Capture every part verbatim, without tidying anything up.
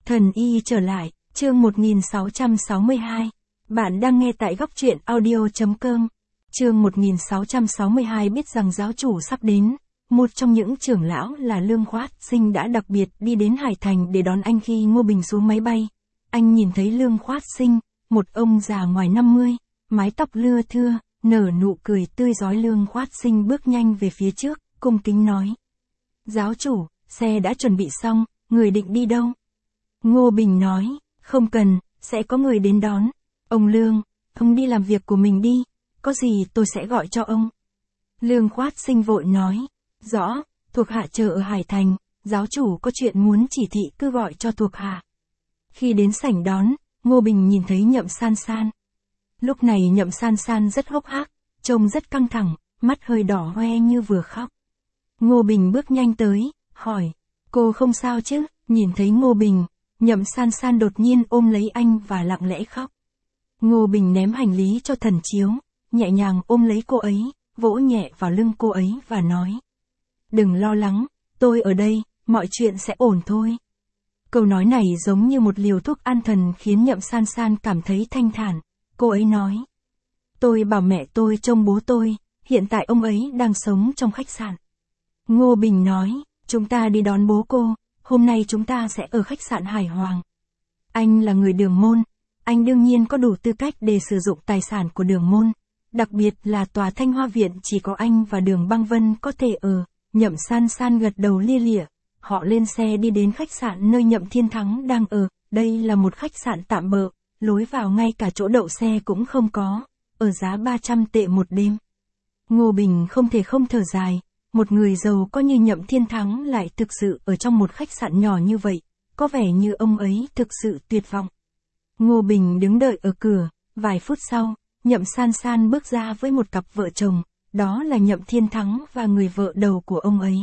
Thần y trở lại, chương một nghìn sáu trăm sáu mươi hai. Bạn đang nghe tại góc truyện audio.com. Chương một nghìn sáu trăm sáu mươi hai biết rằng giáo chủ sắp đến. Một trong những trưởng lão là Lương Khoát Sinh đã đặc biệt đi đến Hải Thành để đón anh khi Ngô Bình xuống máy bay. Anh nhìn thấy Lương Khoát Sinh, một ông già ngoài năm mươi, mái tóc lưa thưa, nở nụ cười tươi rói. Lương Khoát Sinh bước nhanh về phía trước, cung kính nói: Giáo chủ, xe đã chuẩn bị xong, người định đi đâu? Ngô Bình nói: Không cần, sẽ có người đến đón. Ông Lương, ông đi làm việc của mình đi, có gì tôi sẽ gọi cho ông. Lương Khoát Sinh vội nói: Rõ, thuộc hạ chờ ở Hải Thành, giáo chủ có chuyện muốn chỉ thị cứ gọi cho thuộc hạ. Khi đến sảnh đón, Ngô Bình nhìn thấy Nhậm San San. Lúc này Nhậm San San rất hốc hác, trông rất căng thẳng, mắt hơi đỏ hoe như vừa khóc. Ngô Bình bước nhanh tới, hỏi: Cô không sao chứ? Nhìn thấy Ngô Bình, Nhậm San San đột nhiên ôm lấy anh và lặng lẽ khóc. Ngô Bình ném hành lý cho Thần Chiếu, nhẹ nhàng ôm lấy cô ấy, vỗ nhẹ vào lưng cô ấy và nói: Đừng lo lắng, tôi ở đây, mọi chuyện sẽ ổn thôi. Câu nói này giống như một liều thuốc an thần khiến Nhậm San San cảm thấy thanh thản. Cô ấy nói: Tôi bảo mẹ tôi trông bố tôi, hiện tại ông ấy đang sống trong khách sạn. Ngô Bình nói: Chúng ta đi đón bố cô, hôm nay chúng ta sẽ ở khách sạn Hải Hoàng. Anh là người Đường Môn, anh đương nhiên có đủ tư cách để sử dụng tài sản của Đường Môn, đặc biệt là tòa Thanh Hoa Viện chỉ có anh và Đường Băng Vân có thể ở. Nhậm San San gật đầu lia lịa. Họ lên xe đi đến khách sạn nơi Nhậm Thiên Thắng đang ở. Đây là một khách sạn tạm bợ, lối vào ngay cả chỗ đậu xe cũng không có, ở giá ba trăm tệ một đêm. Ngô Bình không thể không thở dài, một người giàu có như Nhậm Thiên Thắng lại thực sự ở trong một khách sạn nhỏ như vậy, có vẻ như ông ấy thực sự tuyệt vọng. Ngô Bình đứng đợi ở cửa, vài phút sau, Nhậm San San bước ra với một cặp vợ chồng, đó là Nhậm Thiên Thắng và người vợ đầu của ông ấy.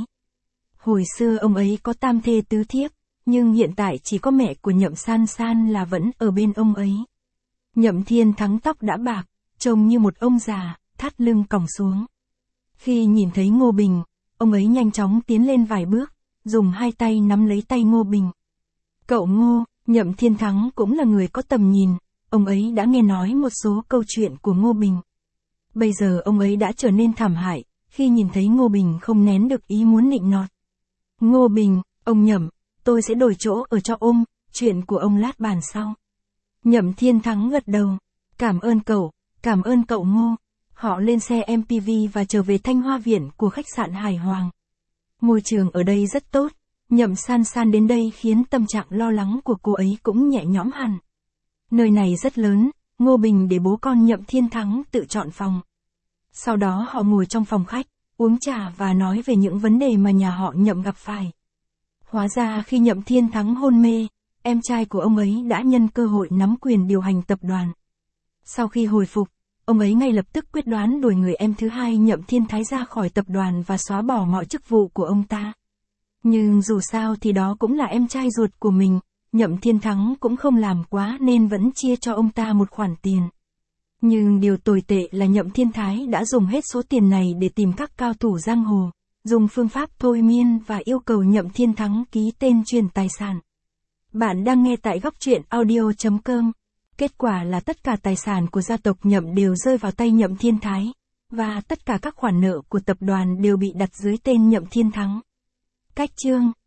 Hồi xưa ông ấy có tam thê tứ thiếp, nhưng hiện tại chỉ có mẹ của Nhậm San San là vẫn ở bên ông ấy. Nhậm Thiên Thắng tóc đã bạc, trông như một ông già, thắt lưng còng xuống. Khi nhìn thấy Ngô Bình, ông ấy nhanh chóng tiến lên vài bước, dùng hai tay nắm lấy tay Ngô Bình. Cậu Ngô, Nhậm Thiên Thắng cũng là người có tầm nhìn, ông ấy đã nghe nói một số câu chuyện của Ngô Bình. Bây giờ ông ấy đã trở nên thảm hại, khi nhìn thấy Ngô Bình không nén được ý muốn nịnh nọt. Ngô Bình, ông Nhậm, tôi sẽ đổi chỗ ở cho ông, chuyện của ông lát bàn sau. Nhậm Thiên Thắng gật đầu. Cảm ơn cậu, cảm ơn cậu Ngô. Họ lên xe em pê vê và trở về Thanh Hoa Viện của khách sạn Hải Hoàng. Môi trường ở đây rất tốt, Nhậm San San đến đây khiến tâm trạng lo lắng của cô ấy cũng nhẹ nhõm hẳn. Nơi này rất lớn, Ngô Bình để bố con Nhậm Thiên Thắng tự chọn phòng. Sau đó họ ngồi trong phòng khách, uống trà và nói về những vấn đề mà nhà họ Nhậm gặp phải. Hóa ra khi Nhậm Thiên Thắng hôn mê, em trai của ông ấy đã nhân cơ hội nắm quyền điều hành tập đoàn. Sau khi hồi phục, ông ấy ngay lập tức quyết đoán đuổi người em thứ hai Nhậm Thiên Thái ra khỏi tập đoàn và xóa bỏ mọi chức vụ của ông ta. Nhưng dù sao thì đó cũng là em trai ruột của mình, Nhậm Thiên Thắng cũng không làm quá nên vẫn chia cho ông ta một khoản tiền. Nhưng điều tồi tệ là Nhậm Thiên Thái đã dùng hết số tiền này để tìm các cao thủ giang hồ, dùng phương pháp thôi miên và yêu cầu Nhậm Thiên Thắng ký tên chuyển tài sản. Bạn đang nghe tại góc truyện audio.com. Kết quả là tất cả tài sản của gia tộc Nhậm đều rơi vào tay Nhậm Thiên Thái, và tất cả các khoản nợ của tập đoàn đều bị đặt dưới tên Nhậm Thiên Thắng. Cách chương